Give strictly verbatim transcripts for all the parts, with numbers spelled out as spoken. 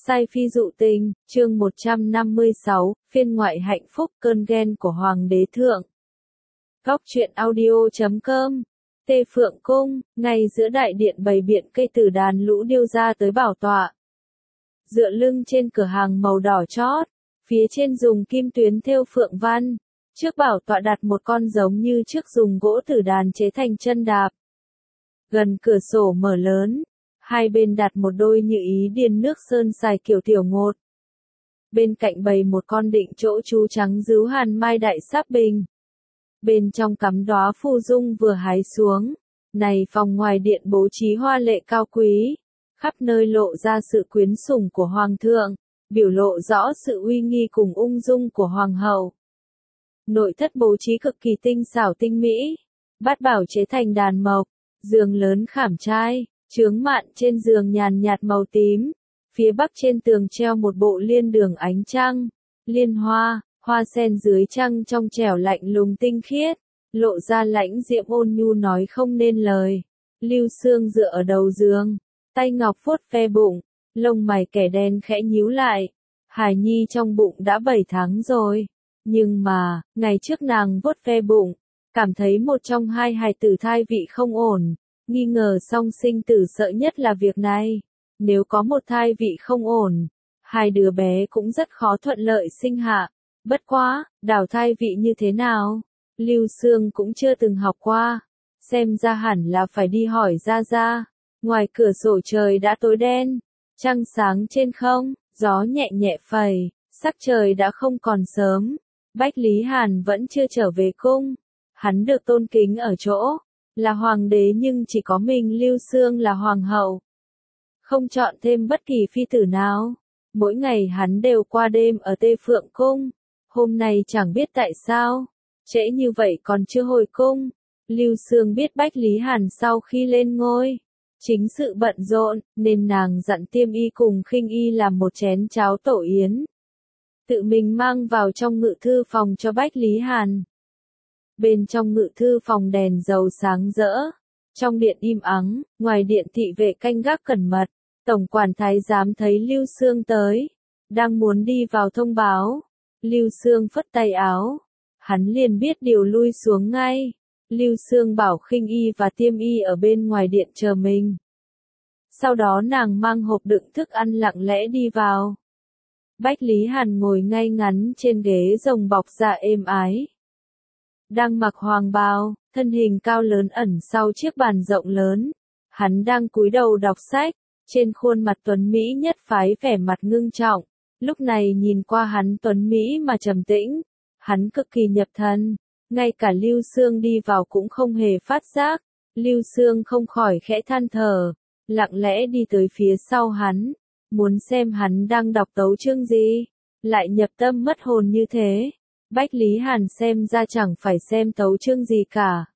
Sai phi dụ tình, chương một trăm năm mươi sáu, phiên ngoại hạnh phúc cơn ghen của Hoàng đế thượng. Góc truyện audio chấm com. Tê Phượng Cung, ngay giữa đại điện bày biện cây tử đàn lũ điêu ra tới bảo tọa. Dựa lưng trên cửa hàng màu đỏ chót, phía trên dùng kim tuyến thêu phượng văn. Trước bảo tọa đặt một con giống như trước dùng gỗ tử đàn chế thành chân đạp. Gần cửa sổ mở lớn, hai bên đặt một đôi như ý điên nước sơn xài kiểu tiểu ngột. Bên cạnh bày một con định chỗ chú trắng dứu hàn mai đại sáp bình. Bên trong cắm đóa phù dung vừa hái xuống. Này phòng ngoài điện bố trí hoa lệ cao quý, khắp nơi lộ ra sự quyến sủng của hoàng thượng, biểu lộ rõ sự uy nghi cùng ung dung của hoàng hậu. Nội thất bố trí cực kỳ tinh xảo tinh mỹ, bát bảo chế thành đàn mộc, giường lớn khảm trai, chướng mạn trên giường nhàn nhạt màu tím, phía bắc trên tường treo một bộ liên đường ánh trăng, liên hoa, hoa sen dưới trăng trong trẻo lạnh lùng tinh khiết, lộ ra lãnh diễm ôn nhu nói không nên lời. Lưu Xương dựa ở đầu giường, tay ngọc vuốt ve bụng, lông mày kẻ đen khẽ nhíu lại. Hài nhi trong bụng đã bảy tháng rồi, nhưng mà, ngày trước nàng vuốt ve bụng, cảm thấy một trong hai hài tử thai vị không ổn, nghi ngờ song sinh tử sợ nhất là việc này. Nếu có một thai vị không ổn, hai đứa bé cũng rất khó thuận lợi sinh hạ. Bất quá, đào thai vị như thế nào? Lưu Xương cũng chưa từng học qua, xem ra hẳn là phải đi hỏi ra ra. Ngoài cửa sổ trời đã tối đen, trăng sáng trên không, gió nhẹ nhẹ phẩy, sắc trời đã không còn sớm. Bách Lý Hàn vẫn chưa trở về cung, hắn được tôn kính ở chỗ là hoàng đế nhưng chỉ có mình Lưu Xương là hoàng hậu. Không chọn thêm bất kỳ phi tử nào, mỗi ngày hắn đều qua đêm ở Tê Phượng Cung. Hôm nay chẳng biết tại sao, trễ như vậy còn chưa hồi cung. Lưu Xương biết Bách Lý Hàn sau khi lên ngôi, chính sự bận rộn, nên nàng dặn Tiêm Y cùng Khinh Y làm một chén cháo tổ yến. Tự mình mang vào trong ngự thư phòng cho Bách Lý Hàn. Bên trong ngự thư phòng đèn dầu sáng rỡ, trong điện im ắng, ngoài điện thị vệ canh gác cẩn mật. Tổng quản thái giám thấy Lưu Xương tới, đang muốn đi vào thông báo. Lưu Xương phất tay áo, hắn liền biết điều lui xuống ngay. Lưu Xương bảo Khinh Y và Tiêm Y ở bên ngoài điện chờ mình. Sau đó nàng mang hộp đựng thức ăn lặng lẽ đi vào. Bách Lý Hàn ngồi ngay ngắn trên ghế rồng bọc da êm ái. Đang mặc hoàng bào, thân hình cao lớn ẩn sau chiếc bàn rộng lớn. Hắn đang cúi đầu đọc sách, trên khuôn mặt tuấn Mỹ nhất phái vẻ mặt ngưng trọng. Lúc này nhìn qua hắn tuấn Mỹ mà trầm tĩnh, hắn cực kỳ nhập thần, ngay cả Lưu Xương đi vào cũng không hề phát giác. Lưu Xương không khỏi khẽ than thở, lặng lẽ đi tới phía sau hắn, muốn xem hắn đang đọc tấu chương gì, lại nhập tâm mất hồn như thế. Bách Lý Hàn xem ra chẳng phải xem tấu chương gì cả,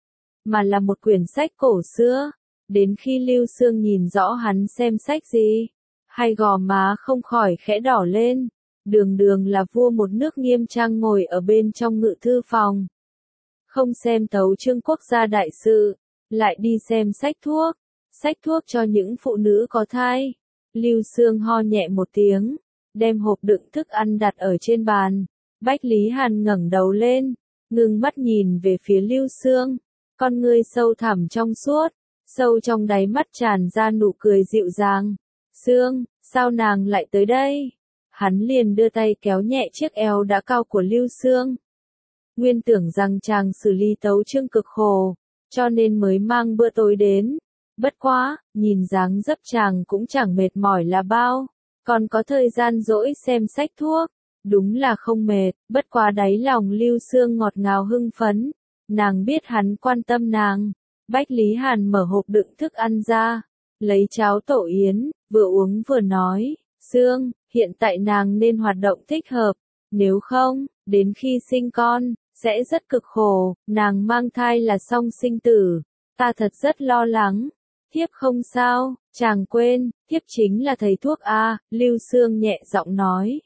mà là một quyển sách cổ xưa. Đến khi Lưu Xương nhìn rõ hắn xem sách gì, hai gò má không khỏi khẽ đỏ lên. Đường đường là vua một nước nghiêm trang ngồi ở bên trong ngự thư phòng, không xem tấu chương quốc gia đại sự, lại đi xem sách thuốc, sách thuốc cho những phụ nữ có thai. Lưu Xương ho nhẹ một tiếng, đem hộp đựng thức ăn đặt ở trên bàn. Bách Lý Hàn ngẩng đầu lên, ngưng mắt nhìn về phía Lưu Xương, con ngươi sâu thẳm trong suốt, sâu trong đáy mắt tràn ra nụ cười dịu dàng. Xương, sao nàng lại tới đây? Hắn liền đưa tay kéo nhẹ chiếc eo đã cao của Lưu Xương. Nguyên tưởng rằng chàng xử lý tấu chương cực khổ, cho nên mới mang bữa tối đến. Bất quá, nhìn dáng dấp chàng cũng chẳng mệt mỏi là bao, còn có thời gian rỗi xem sách thuốc. Đúng là không mệt, bất quá đáy lòng Lưu Xương ngọt ngào hưng phấn. Nàng biết hắn quan tâm nàng. Bách Lý Hàn mở hộp đựng thức ăn ra, lấy cháo tổ yến, vừa uống vừa nói. Xương, hiện tại nàng nên hoạt động thích hợp, nếu không, đến khi sinh con, sẽ rất cực khổ. Nàng mang thai là song sinh tử, ta thật rất lo lắng. Thiếp không sao, chàng quên, thiếp chính là thầy thuốc a. Lưu Xương nhẹ giọng nói.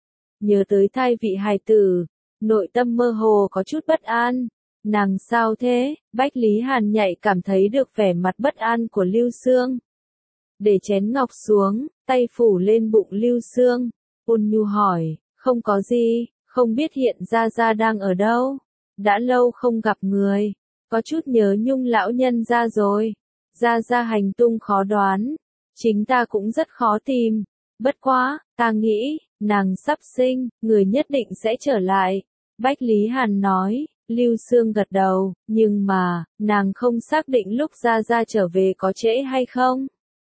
Nhớ tới thai vị hài tử, nội tâm mơ hồ có chút bất an. Nàng sao thế? Bách Lý Hàn nhạy cảm thấy được vẻ mặt bất an của Lưu Xương. Để chén ngọc xuống, tay phủ lên bụng Lưu Xương, ôn nhu hỏi, không có gì, không biết hiện Gia Gia đang ở đâu, đã lâu không gặp người, có chút nhớ nhung lão nhân gia rồi, Gia Gia hành tung khó đoán, chính ta cũng rất khó tìm, bất quá, ta nghĩ, nàng sắp sinh, người nhất định sẽ trở lại, Bách Lý Hàn nói. Lưu Xương gật đầu, nhưng mà, nàng không xác định lúc Gia Gia trở về có trễ hay không.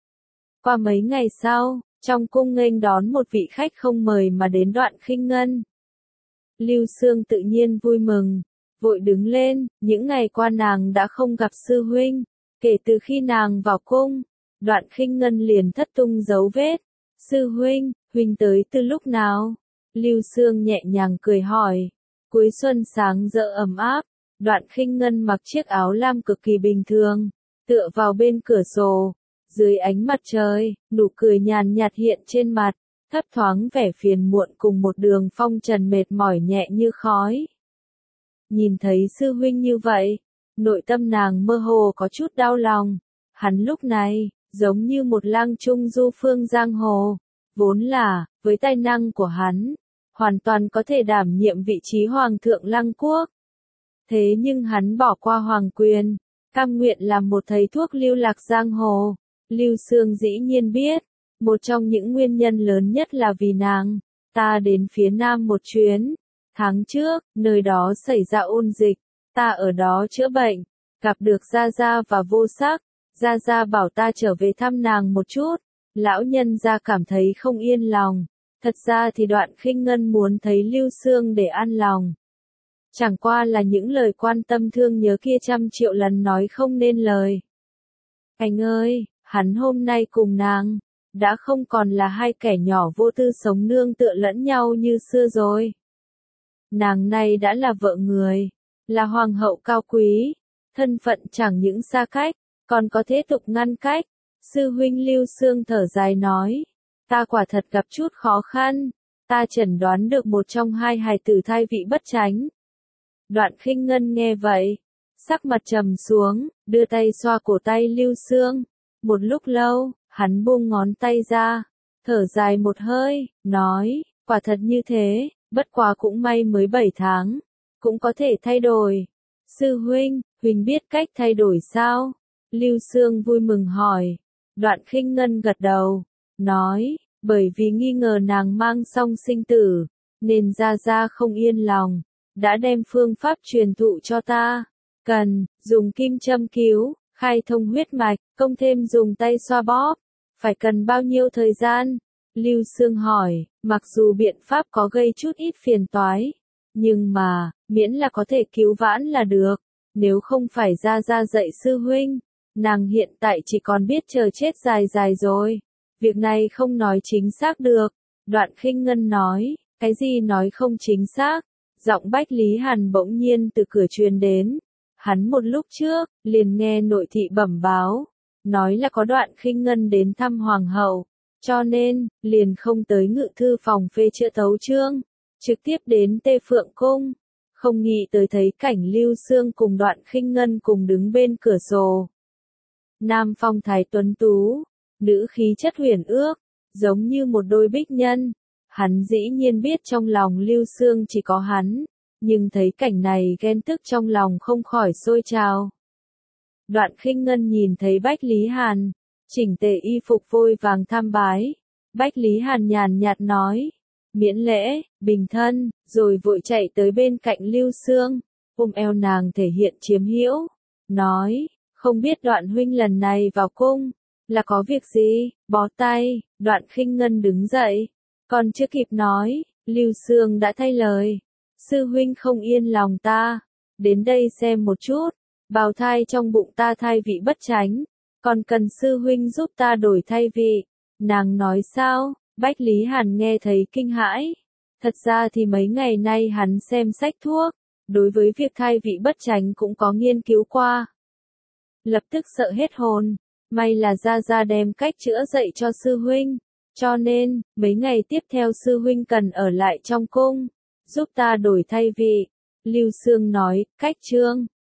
Qua mấy ngày sau, trong cung nghênh đón một vị khách không mời mà đến Đoạn Khinh Ngân. Lưu Xương tự nhiên vui mừng, vội đứng lên, những ngày qua nàng đã không gặp sư huynh, kể từ khi nàng vào cung, Đoạn Khinh Ngân liền thất tung dấu vết. Sư huynh, huynh tới từ lúc nào? Lưu Xương nhẹ nhàng cười hỏi. Cuối xuân sáng rỡ ấm áp, Đoạn Khinh Ngân mặc chiếc áo lam cực kỳ bình thường, tựa vào bên cửa sổ, dưới ánh mặt trời, nụ cười nhàn nhạt hiện trên mặt, thấp thoáng vẻ phiền muộn cùng một đường phong trần mệt mỏi nhẹ như khói. Nhìn thấy sư huynh như vậy, nội tâm nàng mơ hồ có chút đau lòng, hắn lúc này, giống như một lang trung du phương giang hồ, vốn là, với tài năng của hắn, hoàn toàn có thể đảm nhiệm vị trí hoàng thượng Lăng Quốc. Thế nhưng hắn bỏ qua hoàng quyền, cam nguyện làm một thầy thuốc lưu lạc giang hồ. Lưu Xương dĩ nhiên biết, một trong những nguyên nhân lớn nhất là vì nàng, ta đến phía Nam một chuyến. Tháng trước, nơi đó xảy ra ôn dịch, ta ở đó chữa bệnh, gặp được Gia Gia và Vô Sắc. Gia Gia bảo ta trở về thăm nàng một chút, lão nhân gia cảm thấy không yên lòng. Thật ra thì Đoạn Khinh Ngân muốn thấy Lưu Xương để an lòng. Chẳng qua là những lời quan tâm thương nhớ kia trăm triệu lần nói không nên lời. Anh ơi, hắn hôm nay cùng nàng, đã không còn là hai kẻ nhỏ vô tư sống nương tựa lẫn nhau như xưa rồi. Nàng này đã là vợ người, là hoàng hậu cao quý, thân phận chẳng những xa cách, còn có thế tục ngăn cách. Sư huynh Lưu Xương thở dài nói. Ta quả thật gặp chút khó khăn, ta chẩn đoán được một trong hai hài tử thai vị bất chánh. Đoạn Khinh Ngân nghe vậy, sắc mặt trầm xuống, đưa tay xoa cổ tay Lưu Xương. Một lúc lâu, hắn buông ngón tay ra, thở dài một hơi, nói, quả thật như thế, bất quá cũng may mới bảy tháng, cũng có thể thay đổi. Sư huynh, huynh biết cách thay đổi sao? Lưu Xương vui mừng hỏi. Đoạn Khinh Ngân gật đầu, nói, bởi vì nghi ngờ nàng mang song sinh tử, nên Gia Gia không yên lòng, đã đem phương pháp truyền thụ cho ta. Cần, dùng kim châm cứu, khai thông huyết mạch, công thêm dùng tay xoa bóp. Phải cần bao nhiêu thời gian? Lưu Xương hỏi, mặc dù biện pháp có gây chút ít phiền toái, nhưng mà, miễn là có thể cứu vãn là được. Nếu không phải Gia Gia dạy sư huynh, nàng hiện tại chỉ còn biết chờ chết dài dài rồi. Việc này không nói chính xác được. Đoạn Khinh Ngân nói, cái gì nói không chính xác? Giọng Bách Lý Hàn bỗng nhiên từ cửa truyền đến. Hắn một lúc trước, liền nghe nội thị bẩm báo, nói là có Đoạn Khinh Ngân đến thăm hoàng hậu, cho nên, liền không tới ngự thư phòng phê chữa tấu chương, trực tiếp đến Tê Phượng Cung. Không nghĩ tới thấy cảnh Lưu Xương cùng Đoạn Khinh Ngân cùng đứng bên cửa sổ. Nam phong thái tuấn tú, nữ khí chất huyền ước, giống như một đôi bích nhân. Hắn dĩ nhiên biết trong lòng Lưu Xương chỉ có hắn, nhưng thấy cảnh này ghen tức trong lòng không khỏi sôi trào. Đoạn Khinh Ngân nhìn thấy Bách Lý Hàn, chỉnh tề y phục vội vàng tham bái. Bách Lý Hàn nhàn nhạt nói, miễn lễ, bình thân, rồi vội chạy tới bên cạnh Lưu Xương, ôm eo nàng thể hiện chiếm hữu, nói, không biết Đoạn huynh lần này vào cung, là có việc gì? Bó tay. Đoạn Khinh Ngân đứng dậy, còn chưa kịp nói, Lưu Xương đã thay lời. Sư huynh không yên lòng ta, đến đây xem một chút, bào thai trong bụng ta thai vị bất chánh, còn cần sư huynh giúp ta đổi thai vị. Nàng nói sao? Bách Lý Hàn nghe thấy kinh hãi. Thật ra thì mấy ngày nay hắn xem sách thuốc, đối với việc thai vị bất chánh cũng có nghiên cứu qua. Lập tức sợ hết hồn, may là Gia Gia đem cách chữa dạy cho sư huynh, cho nên, mấy ngày tiếp theo sư huynh cần ở lại trong cung, giúp ta đổi thai vị. Lưu Xương nói, cách chương.